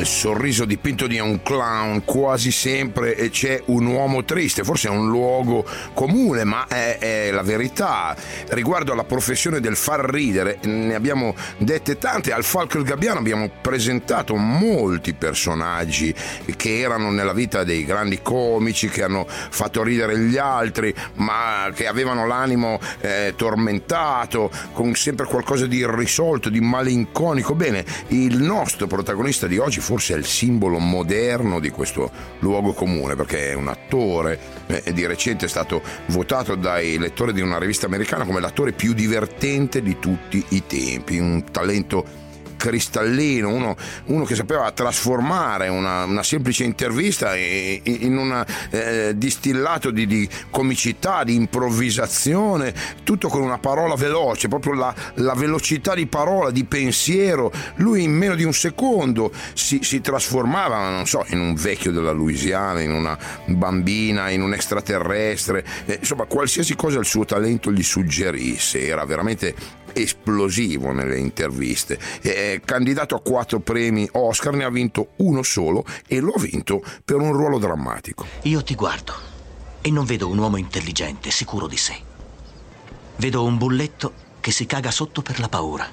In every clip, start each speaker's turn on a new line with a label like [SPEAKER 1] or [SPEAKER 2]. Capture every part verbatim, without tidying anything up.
[SPEAKER 1] nel sorriso dipinto di un clown quasi sempre c'è un uomo triste. Forse è un luogo comune, ma è, è la verità. Riguardo alla professione del far ridere, ne abbiamo dette tante. Al Falco il Gabbiano abbiamo presentato molti personaggi che erano nella vita dei grandi comici, che hanno fatto ridere gli altri, ma che avevano l'animo eh, tormentato, con sempre qualcosa di irrisolto, di malinconico. Bene, il nostro protagonista di oggi forse è il simbolo moderno di questo luogo comune, perché è un attore e eh, di recente è stato votato dai lettori di una rivista americana come l'attore più divertente di tutti i tempi, un talento cristallino, uno, uno che sapeva trasformare una, una semplice intervista in un eh, distillato di, di comicità, di improvvisazione, tutto con una parola veloce, proprio la, la velocità di parola, di pensiero. Lui in meno di un secondo si, si trasformava, non so, in un vecchio della Louisiana, in una bambina, in un extraterrestre, eh, insomma qualsiasi cosa il suo talento gli suggerisse. Era veramente esplosivo nelle interviste. È candidato a quattro premi Oscar, ne ha vinto uno solo e lo ha vinto per un ruolo drammatico.
[SPEAKER 2] Io ti guardo e non vedo un uomo intelligente, sicuro di sé. Vedo un bulletto che si caga sotto per la paura.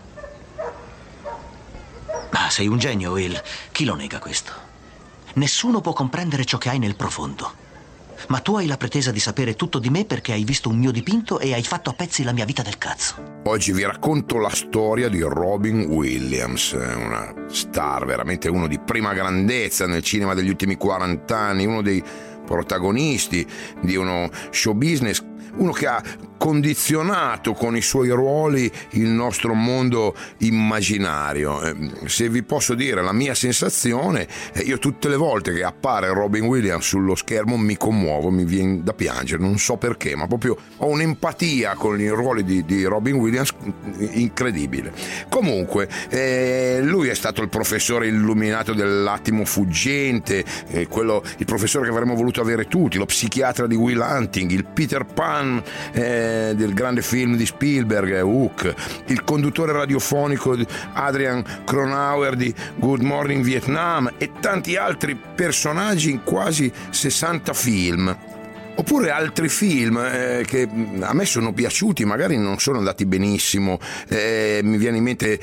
[SPEAKER 2] Ma sei un genio, Will. Chi lo nega questo? Nessuno può comprendere ciò che hai nel profondo. Ma tu hai la pretesa di sapere tutto di me perché hai visto un mio dipinto e hai fatto a pezzi la mia vita del cazzo.
[SPEAKER 1] Oggi vi racconto la storia di Robin Williams, una star, veramente uno di prima grandezza nel cinema degli ultimi quaranta anni, uno dei protagonisti di uno show business, uno che ha condizionato con i suoi ruoli il nostro mondo immaginario. Se vi posso dire la mia sensazione, io tutte le volte che appare Robin Williams sullo schermo mi commuovo, mi viene da piangere, non so perché, ma proprio ho un'empatia con i ruoli di, di Robin Williams incredibile. Comunque eh, lui è stato il professore illuminato dell'attimo fuggente, eh, quello, il professore che avremmo voluto avere tutti, lo psichiatra di Will Hunting, il Peter Pan eh, del grande film di Spielberg, Hook, il conduttore radiofonico Adrian Cronauer di Good Morning Vietnam e tanti altri personaggi in quasi sessanta film. Oppure altri film eh, che a me sono piaciuti, magari non sono andati benissimo. Eh, mi viene in mente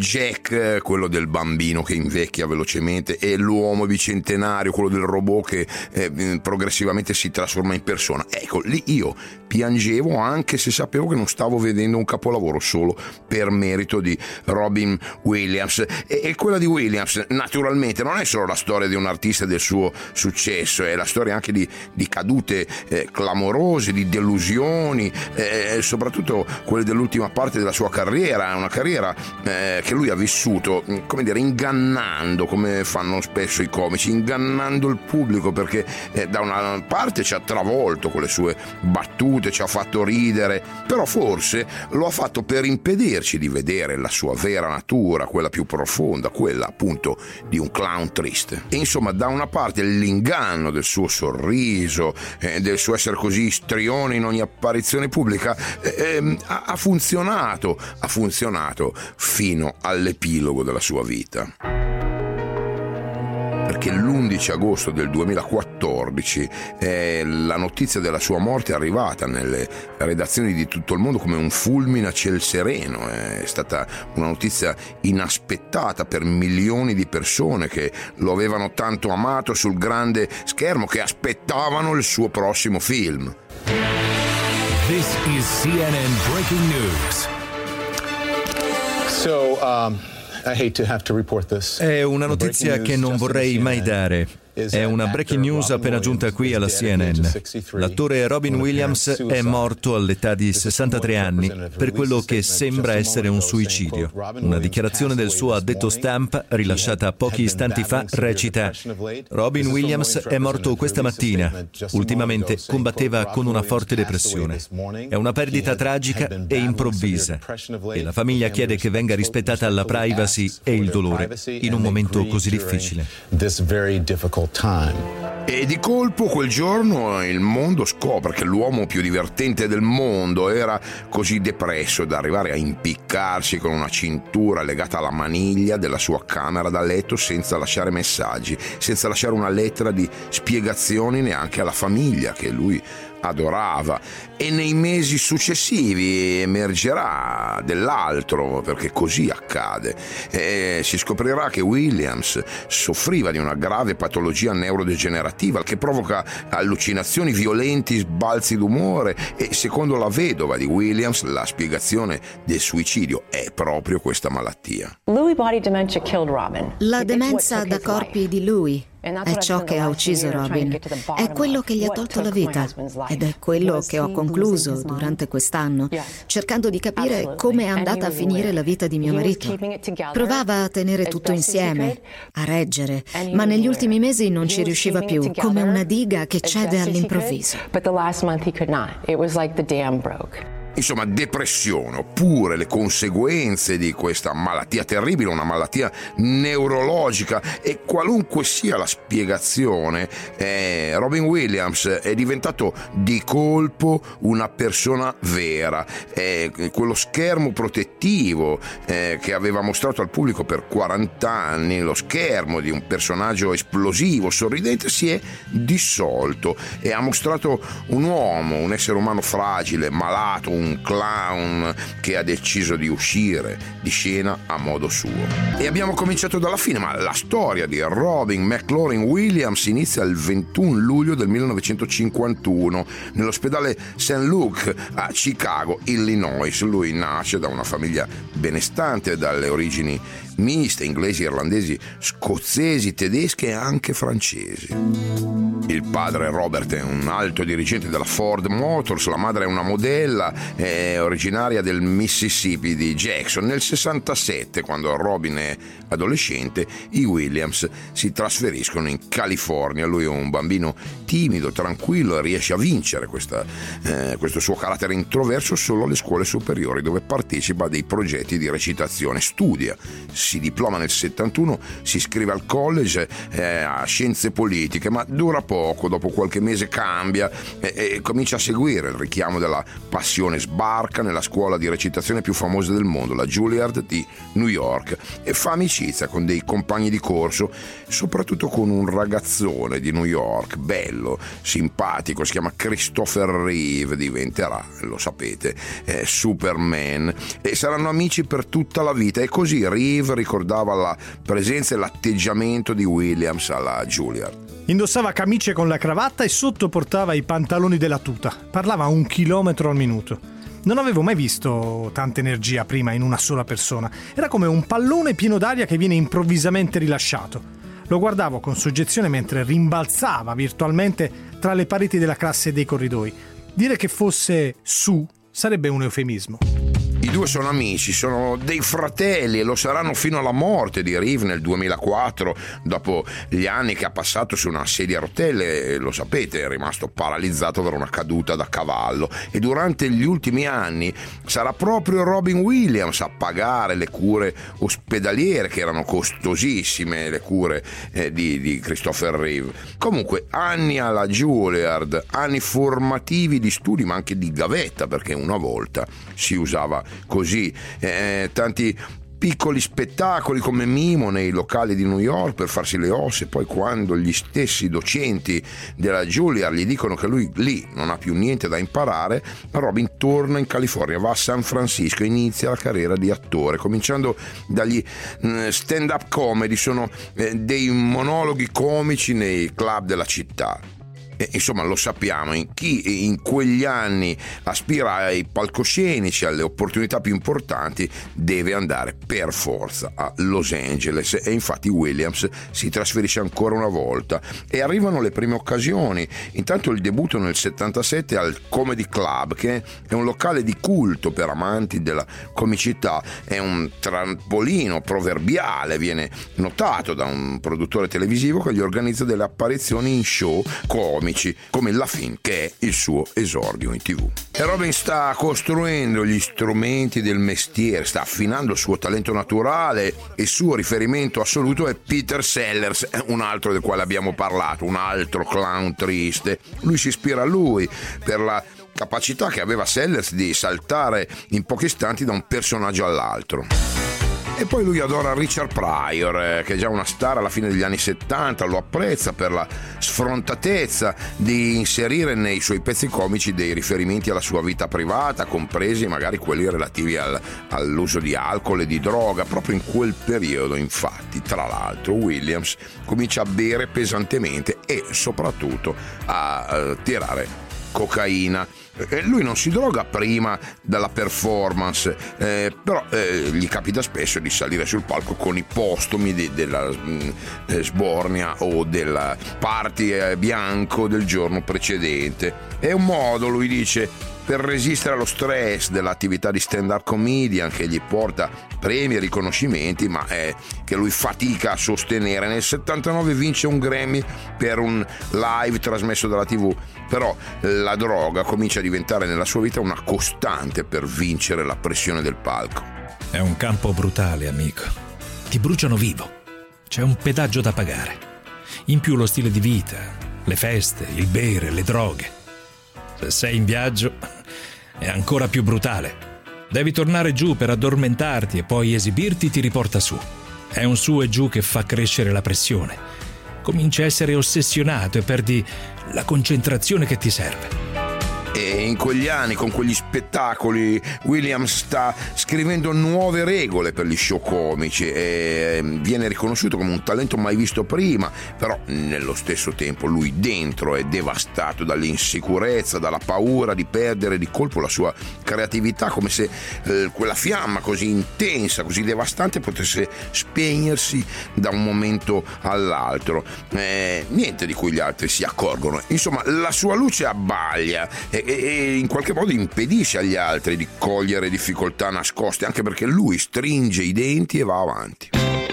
[SPEAKER 1] Jack, quello del bambino che invecchia velocemente, e L'uomo bicentenario, quello del robot che eh, progressivamente si trasforma in persona. Ecco, lì io piangevo anche se sapevo che non stavo vedendo un capolavoro solo per merito di Robin Williams. E, e quella di Williams, naturalmente, non è solo la storia di un artista e del suo successo, è la storia anche di, di cadute Eh, clamorose, di delusioni, eh, soprattutto quelle dell'ultima parte della sua carriera, una carriera eh, che lui ha vissuto, come dire, ingannando, come fanno spesso i comici, ingannando il pubblico, perché eh, da una parte ci ha travolto con le sue battute, ci ha fatto ridere, però forse lo ha fatto per impedirci di vedere la sua vera natura, quella più profonda, quella appunto di un clown triste. E insomma, da una parte l'inganno del suo sorriso, eh, del suo essere così istrione in ogni apparizione pubblica, eh, ha, ha funzionato, ha funzionato fino all'epilogo della sua vita. Perché l'undici agosto del duemilaquattordici eh, la notizia della sua morte è arrivata nelle redazioni di tutto il mondo come un fulmine a ciel sereno. È stata una notizia inaspettata per milioni di persone che lo avevano tanto amato sul grande schermo, che aspettavano il suo prossimo film.
[SPEAKER 3] This is C N N Breaking News.
[SPEAKER 4] So, um... I hate to have to report this.
[SPEAKER 5] È una notizia che non vorrei mai dare. È una breaking news appena giunta qui alla C N N. L'attore Robin Williams è morto all'età di sessantatré anni per quello che sembra essere un suicidio. Una dichiarazione del suo addetto stampa rilasciata pochi istanti fa recita: Robin Williams è morto questa mattina. Ultimamente combatteva con una forte depressione. È una perdita tragica e improvvisa e la famiglia chiede che venga rispettata la privacy e il dolore in un momento così difficile.
[SPEAKER 4] Time.
[SPEAKER 1] E di colpo quel giorno il mondo scopre che l'uomo più divertente del mondo era così depresso da arrivare a impiccarsi con una cintura legata alla maniglia della sua camera da letto senza lasciare messaggi, senza lasciare una lettera di spiegazioni neanche alla famiglia che lui adorava. E nei mesi successivi emergerà dell'altro, perché così accade. E si scoprirà che Williams soffriva di una grave patologia neurodegenerativa che provoca allucinazioni violenti, sbalzi d'umore, e secondo la vedova di Williams la spiegazione del suicidio è proprio questa malattia.
[SPEAKER 6] La demenza da corpi di Louis è ciò che ha ucciso Robin, è quello che gli ha tolto la vita ed è quello che ho concluso durante quest'anno, cercando di capire come è andata a finire la vita di mio marito. Provava a tenere tutto insieme, a reggere, ma negli ultimi mesi non ci riusciva più, come una diga che cede all'improvviso.
[SPEAKER 1] Insomma, depressione, oppure le conseguenze di questa malattia terribile, una malattia neurologica, e qualunque sia la spiegazione, eh, Robin Williams è diventato di colpo una persona vera. Eh, quello schermo protettivo eh, che aveva mostrato al pubblico per quaranta anni, lo schermo di un personaggio esplosivo, sorridente, si è dissolto e ha mostrato un uomo, un essere umano fragile, malato, un un clown che ha deciso di uscire di scena a modo suo. E abbiamo cominciato dalla fine, ma la storia di Robin McLaurin Williams inizia il ventuno luglio del millenovecentocinquantuno nell'ospedale Saint Luke a Chicago, Illinois. Lui nasce da una famiglia benestante, dalle origini miste, inglesi, irlandesi, scozzesi, tedesche e anche francesi. Il padre Robert è un alto dirigente della Ford Motors, la madre è una modella, è originaria del Mississippi, di Jackson. Nel sessantasette, quando Robin è adolescente, i Williams si trasferiscono in California. Lui è un bambino timido, tranquillo, e riesce a vincere questa, eh, questo suo carattere introverso solo alle scuole superiori, dove partecipa a dei progetti di recitazione, studia, si diploma nel settantuno, si iscrive al college eh, a scienze politiche, ma dura poco. Dopo qualche mese cambia e, e comincia a seguire il richiamo della passione, sbarca nella scuola di recitazione più famosa del mondo, la Juilliard di New York, e fa amicizia con dei compagni di corso, soprattutto con un ragazzone di New York, bello, simpatico, si chiama Christopher Reeve, diventerà, lo sapete, eh, Superman, e saranno amici per tutta la vita. E così Reeve ricordava la presenza e l'atteggiamento di Williams alla Juilliard.
[SPEAKER 7] Indossava camicie con la cravatta e sotto portava i pantaloni della tuta. Parlava a un chilometro al minuto. Non avevo mai visto tanta energia prima in una sola persona. Era come un pallone pieno d'aria che viene improvvisamente rilasciato. Lo guardavo con soggezione mentre rimbalzava virtualmente tra le pareti della classe e dei corridoi. Dire che fosse su sarebbe un eufemismo.
[SPEAKER 1] I due sono amici, sono dei fratelli, e lo saranno fino alla morte di Reeve nel duemilaquattro, dopo gli anni che ha passato su una sedia a rotelle. Lo sapete, è rimasto paralizzato per una caduta da cavallo, e durante gli ultimi anni sarà proprio Robin Williams a pagare le cure ospedaliere, che erano costosissime, le cure eh, di, di Christopher Reeve. Comunque, anni alla Juilliard, anni formativi di studi, ma anche di gavetta, perché una volta si usava così, eh, tanti piccoli spettacoli come mimo nei locali di New York per farsi le ossa. E poi, quando gli stessi docenti della Juilliard gli dicono che lui lì non ha più niente da imparare, Robin torna in California, va a San Francisco e inizia la carriera di attore, cominciando dagli stand-up comedy. Sono eh, dei monologhi comici nei club della città. E, insomma, lo sappiamo, in chi in quegli anni aspira ai palcoscenici, alle opportunità più importanti, deve andare per forza a Los Angeles. E infatti Williams si trasferisce ancora una volta e arrivano le prime occasioni. Intanto il debutto nel settantasette al Comedy Club, che è un locale di culto per amanti della comicità, è un trampolino proverbiale, viene notato da un produttore televisivo che gli organizza delle apparizioni in show comici comici come La Fin, che è il suo esordio in tv. E Robin sta costruendo gli strumenti del mestiere, sta affinando il suo talento naturale e il suo riferimento assoluto è Peter Sellers, un altro del quale abbiamo parlato, un altro clown triste. Lui si ispira a lui per la capacità che aveva Sellers di saltare in pochi istanti da un personaggio all'altro. E poi lui adora Richard Pryor, che è già una star alla fine degli anni settanta, lo apprezza per la sfrontatezza di inserire nei suoi pezzi comici dei riferimenti alla sua vita privata, compresi magari quelli relativi al, all'uso di alcol e di droga. Proprio in quel periodo, infatti, tra l'altro, Williams comincia a bere pesantemente e soprattutto a uh, tirare cocaina. Lui non si droga prima della performance, eh, però eh, gli capita spesso di salire sul palco con i postumi di, della eh, sbornia o del party eh, bianco del giorno precedente. È un modo, lui dice, per resistere allo stress dell'attività di stand-up comedian che gli porta premi e riconoscimenti, ma è che lui fatica a sostenere. Nel settantanove vince un Grammy per un live trasmesso dalla tivù, però la droga comincia a diventare nella sua vita una costante per vincere la pressione del palco.
[SPEAKER 8] È un campo brutale, amico. Ti bruciano vivo. C'è un pedaggio da pagare. In più lo stile di vita, le feste, il bere, le droghe. Se sei in viaggio è ancora più brutale. Devi tornare giù per addormentarti e poi esibirti ti riporta su. È un su e giù che fa crescere la pressione. Cominci a essere ossessionato e perdi la concentrazione che ti serve.
[SPEAKER 1] E in quegli anni, con quegli spettacoli, Williams sta scrivendo nuove regole per gli show comici e viene riconosciuto come un talento mai visto prima, però nello stesso tempo lui dentro è devastato dall'insicurezza, dalla paura di perdere di colpo la sua creatività, come se eh, quella fiamma così intensa, così devastante potesse spegnersi da un momento all'altro. Eh, niente di cui gli altri si accorgono. Insomma, la sua luce abbaglia e e in qualche modo impedisce agli altri di cogliere difficoltà nascoste, anche perché lui stringe i denti e va avanti.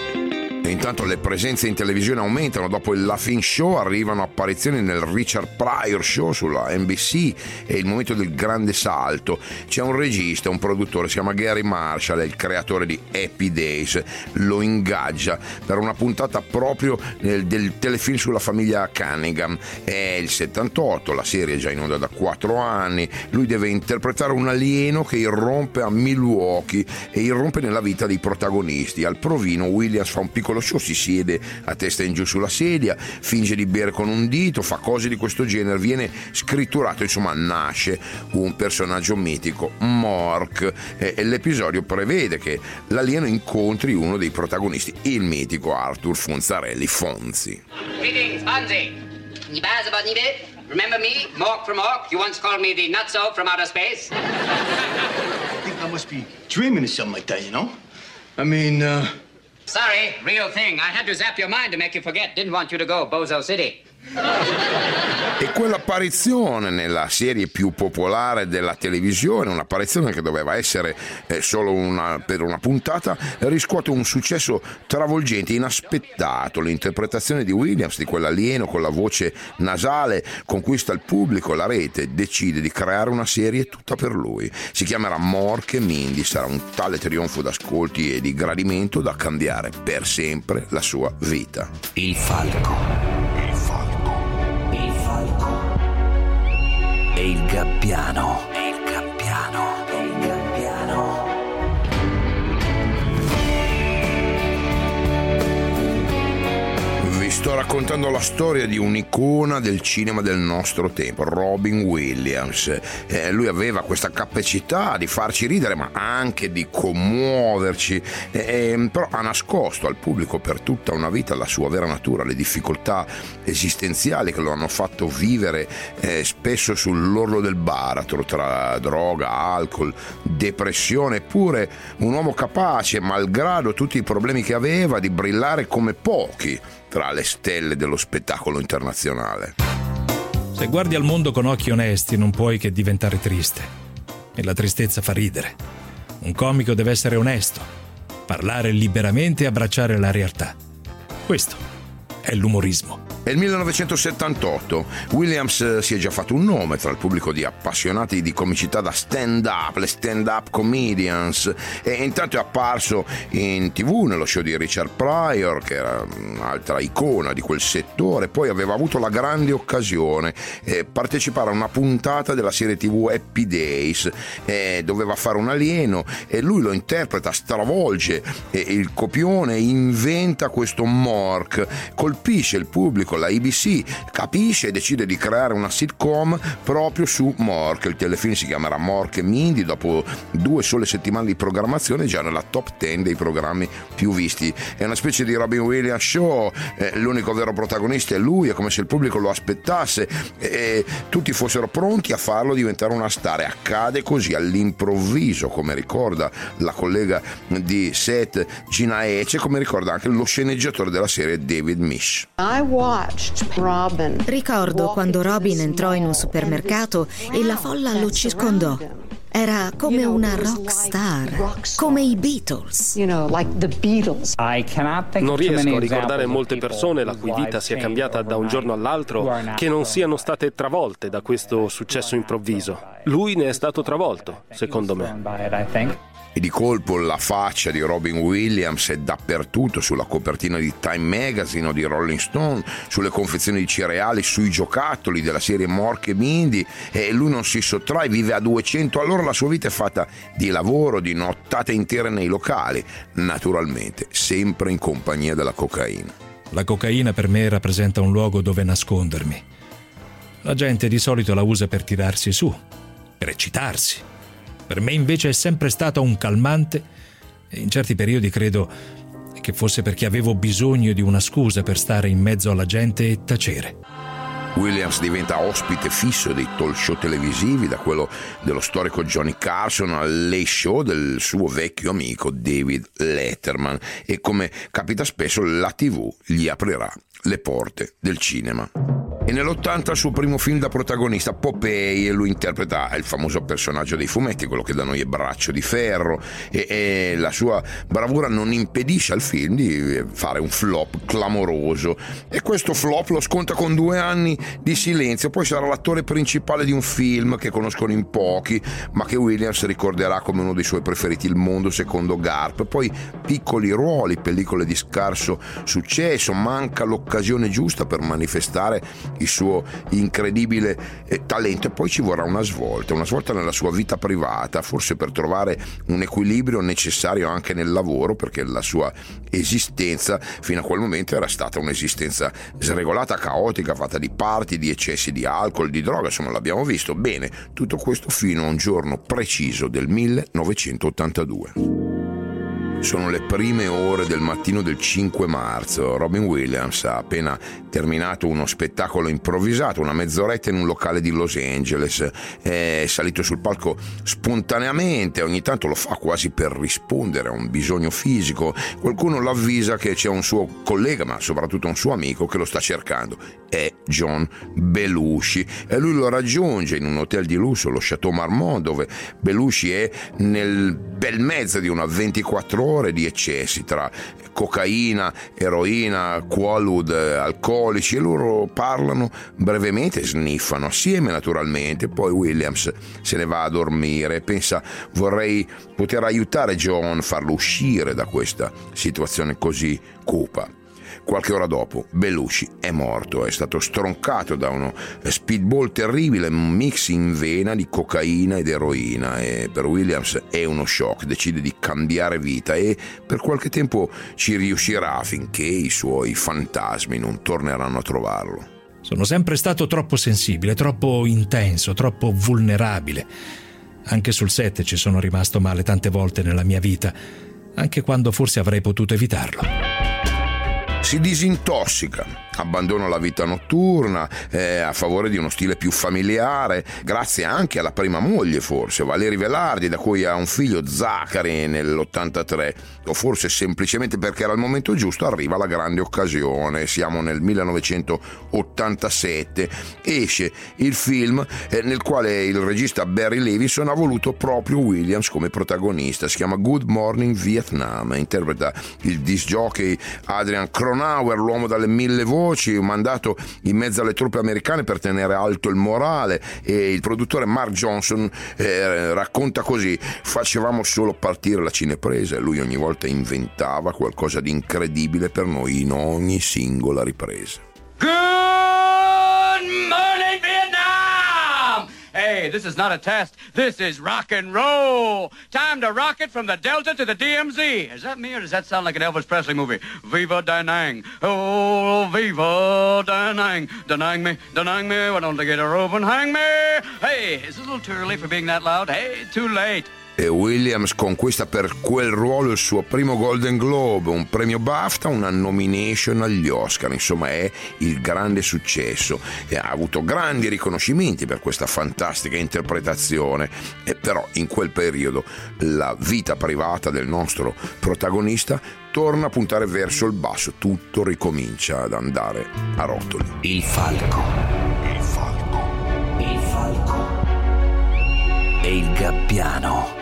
[SPEAKER 1] E intanto le presenze in televisione aumentano. Dopo il La Fin Show arrivano apparizioni nel Richard Pryor Show sulla N B C e il momento del grande salto. C'è un regista, un produttore, si chiama Gary Marshall, è il creatore di Happy Days, lo ingaggia per una puntata proprio del, del telefilm sulla famiglia Cunningham. È il settantotto, la serie è già in onda da quattro anni, lui deve interpretare un alieno che irrompe a Milwaukee e irrompe nella vita dei protagonisti. Al provino Williams fa un piccolo show, si siede a testa in giù sulla sedia, finge di bere con un dito, fa cose di questo genere, viene scritturato, insomma nasce un personaggio mitico, Mork, e, e l'episodio prevede che l'alieno incontri uno dei protagonisti, il mitico Arthur Fonzarelli Fonzi.
[SPEAKER 9] Greetings, Fonzie. Remember me, Mork from Mork? You once called me the nutso from outer space.
[SPEAKER 10] I think I must be dreaming of something like that, you know? I mean, uh...
[SPEAKER 9] Sorry, real thing. I had to zap your mind to make you forget. Didn't want you to go Bozo City.
[SPEAKER 1] E quell'apparizione nella serie più popolare della televisione, un'apparizione che doveva essere eh, solo una, per una puntata, riscuote un successo travolgente, inaspettato. L'interpretazione di Williams di quell'alieno con la voce nasale conquista il pubblico, la rete decide di creare una serie tutta per lui. Si chiamerà Mork e Mindy, sarà un tale trionfo d'ascolti e di gradimento da cambiare per sempre la sua vita.
[SPEAKER 2] Il falco. E il gabbiano. E il gabbiano. E il gabbiano.
[SPEAKER 1] Vi sto raccontando la storia di un'icona del cinema del nostro tempo, Robin Williams. Eh, lui aveva questa capacità di farci ridere, ma anche di commuoverci, eh, però ha nascosto al pubblico per tutta una vita la sua vera natura, le difficoltà esistenziali che lo hanno fatto vivere eh, spesso sull'orlo del baratro tra droga, alcol, depressione, eppure un uomo capace, malgrado tutti i problemi che aveva, di brillare come pochi tra le stelle dello spettacolo internazionale.
[SPEAKER 8] Se guardi al mondo con occhi onesti non puoi che diventare triste. E la tristezza fa ridere. Un comico deve essere onesto, parlare liberamente e abbracciare la realtà. Questo è l'umorismo.
[SPEAKER 1] È il millenovecentosettantotto. Williams si è già fatto un nome tra il pubblico di appassionati di comicità da stand-up, le stand-up comedians, e intanto è apparso in tv nello show di Richard Pryor, che era un'altra icona di quel settore. Poi aveva avuto la grande occasione di partecipare a una puntata della serie tv Happy Days, e doveva fare un alieno e lui lo interpreta, stravolge il copione, inventa questo Mork, colpisce il pubblico. La A B C capisce e decide di creare una sitcom proprio su Mork. Il telefilm si chiamerà Mork e Mindy. Dopo due sole settimane di programmazione già nella top ten dei programmi più visti. È una specie di Robin Williams show, eh, l'unico vero protagonista è lui, è come se il pubblico lo aspettasse e tutti fossero pronti a farlo diventare una star. E accade così all'improvviso, come ricorda la collega di set Gina Ece, come ricorda anche lo sceneggiatore della serie David Mish.
[SPEAKER 6] Ricordo quando Robin entrò in un supermercato e la folla lo circondò. Era come una rock star, come i Beatles.
[SPEAKER 11] Non riesco a ricordare molte persone la cui vita sia cambiata da un giorno all'altro che non siano state travolte da questo successo improvviso. Lui ne è stato travolto, secondo me.
[SPEAKER 1] E di colpo la faccia di Robin Williams è dappertutto, sulla copertina di Time Magazine o di Rolling Stone, sulle confezioni di cereali, sui giocattoli della serie Mork e Mindy, e lui non si sottrae, vive a duecento all'ora. La sua vita è fatta di lavoro, di nottate intere nei locali, naturalmente sempre in compagnia della cocaina.
[SPEAKER 8] La cocaina per me rappresenta un luogo dove nascondermi. La gente di solito la usa per tirarsi su, per eccitarsi. Per me invece è sempre stata un calmante e in certi periodi credo che fosse perché avevo bisogno di una scusa per stare in mezzo alla gente e tacere.
[SPEAKER 1] Williams diventa ospite fisso dei talk show televisivi, da quello dello storico Johnny Carson al Late Show del suo vecchio amico David Letterman, e come capita spesso la tivù gli aprirà le porte del cinema. E nell'ottanta il suo primo film da protagonista, Popeye, e lui interpreta il famoso personaggio dei fumetti, quello che da noi è Braccio di Ferro, e, e la sua bravura non impedisce al film di fare un flop clamoroso, e questo flop lo sconta con due anni di silenzio. Poi sarà l'attore principale di un film che conoscono in pochi, ma che Williams ricorderà come uno dei suoi preferiti, Il mondo secondo Garp. Poi piccoli ruoli, pellicole di scarso successo, manca l'occasione giusta per manifestare il suo incredibile eh, talento, e poi ci vorrà una svolta, una svolta nella sua vita privata, forse per trovare un equilibrio necessario anche nel lavoro, perché la sua esistenza fino a quel momento era stata un'esistenza sregolata, caotica, fatta di party, di eccessi di alcol, di droga, insomma l'abbiamo visto. Bene, tutto questo fino a un giorno preciso del millenovecentottantadue. Sono le prime ore del mattino del cinque marzo. Robin Williams ha appena terminato uno spettacolo improvvisato, una mezz'oretta in un locale di Los Angeles. È salito sul palco spontaneamente, ogni tanto lo fa quasi per rispondere a un bisogno fisico. Qualcuno lo avvisa che c'è un suo collega, ma soprattutto un suo amico, che lo sta cercando. È John Belushi, e lui lo raggiunge in un hotel di lusso, lo Chateau Marmont, dove Belushi è nel bel mezzo di una ventiquattro ore di eccessi tra cocaina, eroina, qualud, alcolici, e loro parlano brevemente, sniffano assieme naturalmente. Poi Williams se ne va a dormire e pensa: vorrei poter aiutare John, farlo uscire da questa situazione così cupa. Qualche ora dopo Belushi è morto, è stato stroncato da uno speedball terribile, un mix in vena di cocaina ed eroina, e per Williams è uno shock. Decide di cambiare vita e per qualche tempo ci riuscirà, finché i suoi fantasmi non torneranno a trovarlo.
[SPEAKER 8] Sono sempre stato troppo sensibile, troppo intenso, troppo vulnerabile. Anche sul set ci sono rimasto male tante volte nella mia vita, anche quando forse avrei potuto evitarlo.
[SPEAKER 1] Si disintossica, abbandona la vita notturna eh, a favore di uno stile più familiare, grazie anche alla prima moglie, forse, Valerie Velardi, da cui ha un figlio, Zachary, nell'ottantatré, o forse semplicemente perché era il momento giusto. Arriva la grande occasione. Siamo nel millenovecentottantasette, esce il film eh, nel quale il regista Barry Levinson ha voluto proprio Williams come protagonista. Si chiama Good Morning Vietnam, interpreta il disc jockey Adrian Cronin, Eisenhower, l'uomo dalle mille voci, mandato in mezzo alle truppe americane per tenere alto il morale, e il produttore Mark Johnson eh, racconta così: facevamo solo partire la cinepresa e lui ogni volta inventava qualcosa di incredibile per noi in ogni singola ripresa.
[SPEAKER 12] Good morning, Vietnam! Hey, this is not a test. This is rock and roll. Time to rock it from the Delta to the D M Z. Is that me or does that sound like an Elvis Presley movie? Viva Da Nang. Oh, viva Da Nang. Da Nang me, Da Nang me. Why don't they get a rope and hang me? Hey, is it a little too early for being that loud? Hey, too late.
[SPEAKER 1] E Williams conquista per quel ruolo il suo primo Golden Globe, un premio BAFTA, una nomination agli Oscar. Insomma, è il grande successo e ha avuto grandi riconoscimenti per questa fantastica interpretazione. E però in quel periodo la vita privata del nostro protagonista torna a puntare verso il basso, tutto ricomincia ad andare a rotoli.
[SPEAKER 2] Il falco.
[SPEAKER 1] Il falco.
[SPEAKER 2] Il falco. E il gabbiano.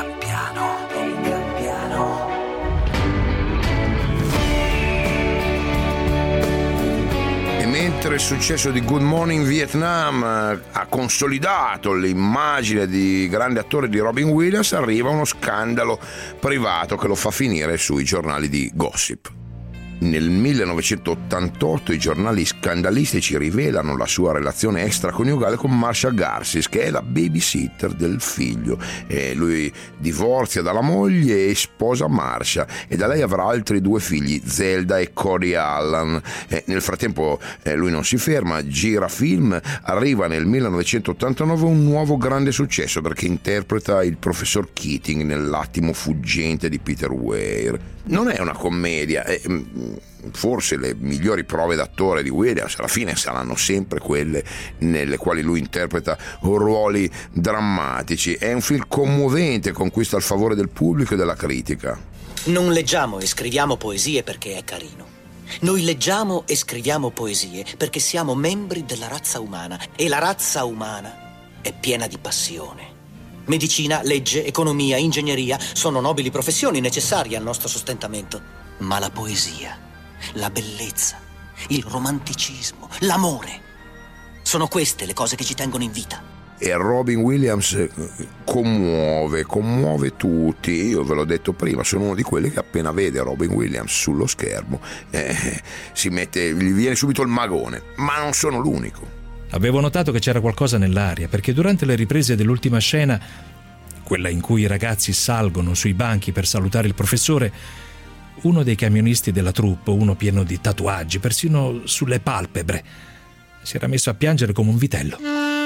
[SPEAKER 1] Mentre il successo di Good Morning Vietnam ha consolidato l'immagine di grande attore di Robin Williams, arriva uno scandalo privato che lo fa finire sui giornali di gossip. Nel millenovecentottantotto i giornali scandalistici rivelano la sua relazione extraconiugale con Marcia Garsis, che è la babysitter del figlio. E lui divorzia dalla moglie e sposa Marcia, e da lei avrà altri due figli, Zelda e Cody Allen. E nel frattempo eh, lui non si ferma, gira film. Arriva nel millenovecentottantanove un nuovo grande successo perché interpreta il professor Keating nell'Attimo fuggente di Peter Weir. Non è una commedia, eh, forse le migliori prove d'attore di Williams alla fine saranno sempre quelle nelle quali lui interpreta ruoli drammatici. È un film commovente, conquista il favore del pubblico e della critica.
[SPEAKER 2] Non leggiamo e scriviamo poesie perché è carino. Noi leggiamo e scriviamo poesie perché siamo membri della razza umana, e la razza umana è piena di passione. Medicina, legge, economia, ingegneria sono nobili professioni necessarie al nostro sostentamento. Ma la poesia, la bellezza, il romanticismo, l'amore, sono queste le cose che ci tengono in vita.
[SPEAKER 1] E Robin Williams commuove, commuove tutti. Io ve l'ho detto prima, sono uno di quelli che appena vede Robin Williams sullo schermo eh, si mette, gli viene subito il magone, ma non sono l'unico.
[SPEAKER 8] Avevo notato che c'era qualcosa nell'aria, perché durante le riprese dell'ultima scena, quella in cui i ragazzi salgono sui banchi per salutare il professore, uno dei camionisti della troupe, uno pieno di tatuaggi, persino sulle palpebre, si era messo a piangere come un vitello.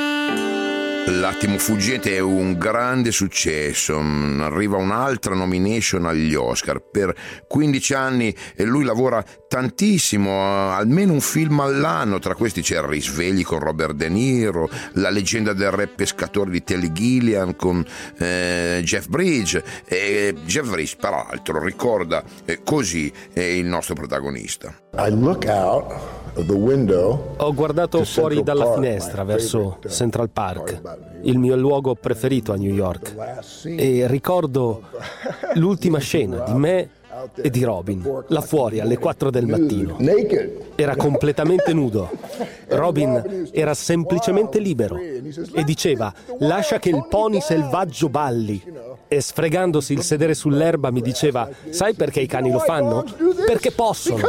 [SPEAKER 1] L'Attimo fuggente è un grande successo, arriva un'altra nomination agli Oscar. Per quindici anni e lui lavora tantissimo, almeno un film all'anno. Tra questi c'è Risvegli con Robert De Niro, La leggenda del re pescatore di Terry Gilliam con eh, Jeff Bridges. E Jeff Bridges, peraltro, ricorda eh, così eh, il nostro protagonista.
[SPEAKER 13] I look out of the window.
[SPEAKER 11] Ho guardato fuori dalla finestra verso Central Park, il mio luogo preferito a New York, e ricordo l'ultima scena di me e di Robin, là fuori alle quattro del mattino. Era completamente nudo. Robin era semplicemente libero e diceva: lascia che il pony selvaggio balli. E sfregandosi il sedere sull'erba mi diceva: sai perché i cani lo fanno? Perché possono.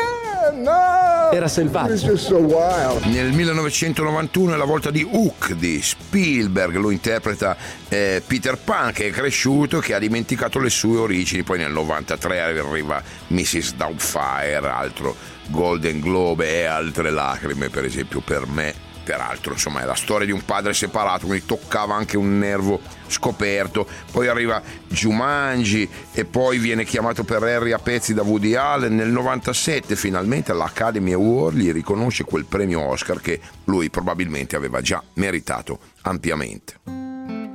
[SPEAKER 11] Era selvaggio.
[SPEAKER 1] Nel millenovecentonovantuno è la volta di Hook di Spielberg. Lo interpreta eh, Peter Pan, che è cresciuto, che ha dimenticato le sue origini. Poi nel novantatré arriva missus Doubtfire, altro Golden Globe, e altre lacrime, per esempio, per me. Peraltro, insomma, è la storia di un padre separato, quindi toccava anche un nervo scoperto. Poi arriva Jumanji e poi viene chiamato per Harry a pezzi da Woody Allen. Nel novantasette finalmente l'Academy Award gli riconosce quel premio Oscar che lui probabilmente aveva già meritato ampiamente.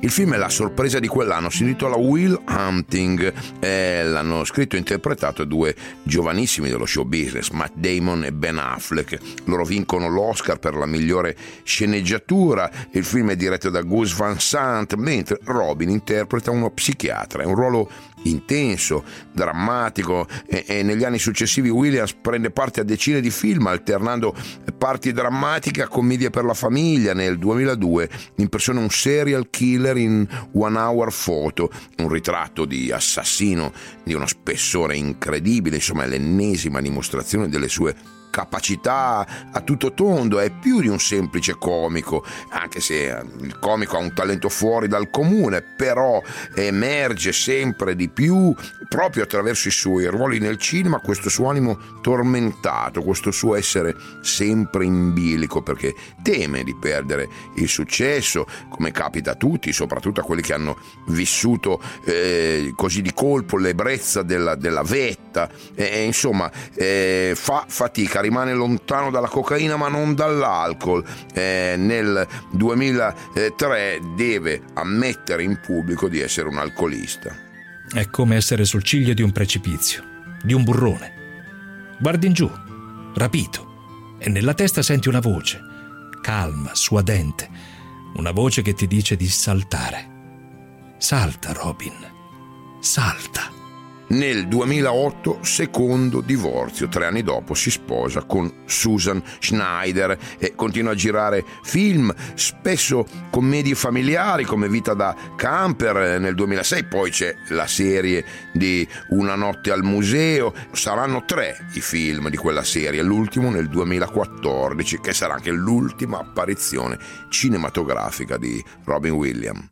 [SPEAKER 1] Il film è la sorpresa di quell'anno, si intitola Will Hunting, eh, l'hanno scritto e interpretato due giovanissimi dello show business, Matt Damon e Ben Affleck. Loro vincono l'Oscar per la migliore sceneggiatura. Il film è diretto da Gus Van Sant, mentre Robin interpreta uno psichiatra. È un ruolo intenso, drammatico, e, e negli anni successivi Williams prende parte a decine di film alternando parti drammatiche a commedie per la famiglia. Nel duemiladue impersona un serial killer in One Hour Photo, un ritratto di assassino di uno spessore incredibile, insomma è l'ennesima dimostrazione delle sue capacità a tutto tondo. È più di un semplice comico, anche se il comico ha un talento fuori dal comune, però emerge sempre di più proprio attraverso i suoi ruoli nel cinema, questo suo animo tormentato, questo suo essere sempre in bilico perché teme di perdere il successo, come capita a tutti, soprattutto a quelli che hanno vissuto eh, così di colpo l'ebbrezza della, della vetta, e, insomma eh, fa fatica, rimane lontano dalla cocaina ma non dall'alcol. Eh, nel duemilatré deve ammettere in pubblico di essere un alcolista.
[SPEAKER 8] È come essere sul ciglio di un precipizio, di un burrone. Guardi in giù, rapito, e nella testa senti una voce, calma, suadente, una voce che ti dice di saltare. Salta, Robin, salta.
[SPEAKER 1] Nel duemilaotto, secondo divorzio, tre anni dopo si sposa con Susan Schneider e continua a girare film, spesso commedie familiari come Vita da camper nel duemilasei, poi c'è la serie di Una notte al museo. Saranno tre i film di quella serie, l'ultimo nel duemilaquattordici, che sarà anche l'ultima apparizione cinematografica di Robin Williams.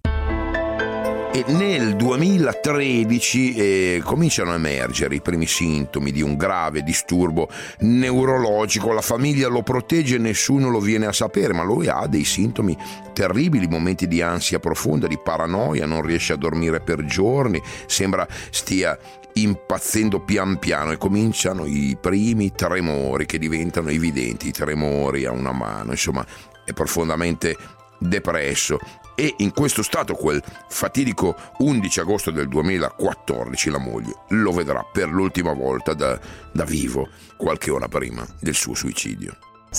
[SPEAKER 1] E nel duemilatredici eh, cominciano a emergere i primi sintomi di un grave disturbo neurologico. La famiglia lo protegge e nessuno lo viene a sapere, ma lui ha dei sintomi terribili, momenti di ansia profonda, di paranoia, non riesce a dormire per giorni, sembra stia impazzendo pian piano e cominciano i primi tremori che diventano evidenti, i tremori a una mano, insomma è profondamente depresso. E in questo stato, quel fatidico undici agosto del duemilaquattordici, la moglie lo vedrà per l'ultima volta da, da vivo, qualche ora prima del suo suicidio.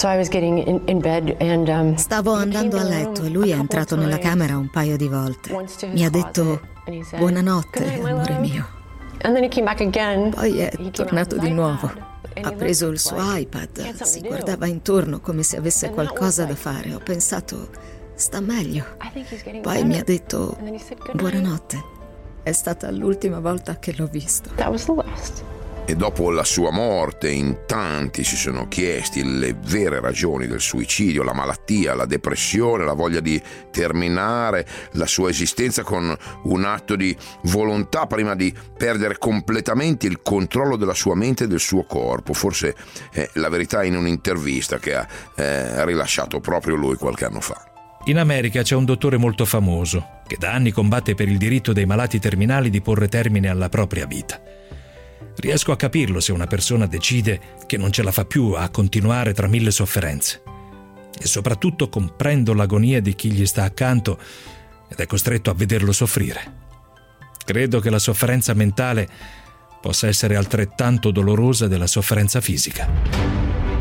[SPEAKER 6] Stavo andando a letto e lui è entrato nella camera un paio di volte. Mi ha detto buonanotte, amore mio. Poi è tornato di nuovo. Ha preso il suo iPad, si guardava intorno come se avesse qualcosa da fare. Ho pensato sta meglio. Poi mi ha detto buonanotte. È stata l'ultima volta che l'ho visto.
[SPEAKER 1] E dopo la sua morte in tanti si sono chiesti le vere ragioni del suicidio, la malattia, la depressione, la voglia di terminare la sua esistenza con un atto di volontà prima di perdere completamente il controllo della sua mente e del suo corpo. Forse è la verità in un'intervista che ha eh, rilasciato proprio lui qualche anno fa.
[SPEAKER 8] In America c'è un dottore molto famoso che da anni combatte per il diritto dei malati terminali di porre termine alla propria vita. Riesco a capirlo se una persona decide che non ce la fa più a continuare tra mille sofferenze. E soprattutto comprendo l'agonia di chi gli sta accanto ed è costretto a vederlo soffrire. Credo che la sofferenza mentale possa essere altrettanto dolorosa della sofferenza fisica.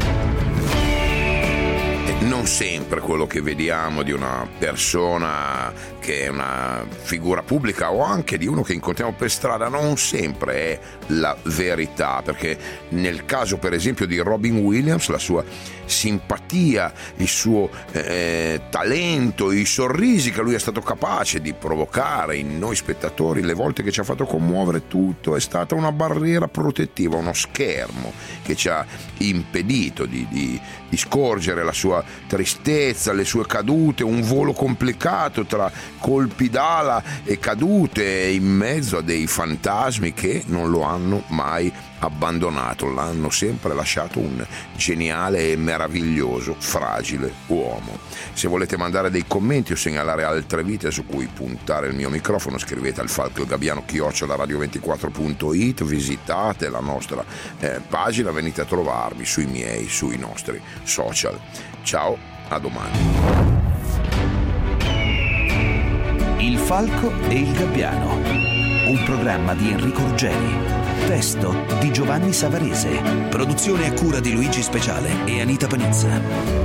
[SPEAKER 1] Non sempre quello che vediamo di una persona che è una figura pubblica o anche di uno che incontriamo per strada non sempre è la verità, perché nel caso per esempio di Robin Williams la sua simpatia, il suo eh, talento, i sorrisi che lui è stato capace di provocare in noi spettatori, le volte che ci ha fatto commuovere, tutto è stata una barriera protettiva, uno schermo che ci ha impedito di, di, di scorgere la sua tristezza, le sue cadute, un volo complicato tra colpi d'ala e cadute in mezzo a dei fantasmi che non lo hanno mai abbandonato, l'hanno sempre lasciato un geniale e meraviglioso, fragile uomo. Se volete mandare dei commenti o segnalare altre vite su cui puntare il mio microfono, scrivete al Falco Gabbiano chiocciola radio ventiquattro punto it, visitate la nostra eh, pagina, venite a trovarmi sui miei, sui nostri social. Ciao, a domani.
[SPEAKER 14] Il falco e il gabbiano. Un programma di Enrico Ruggeri. Testo di Giovanni Savarese. Produzione a cura di Luigi Speciale e Anita Panizza.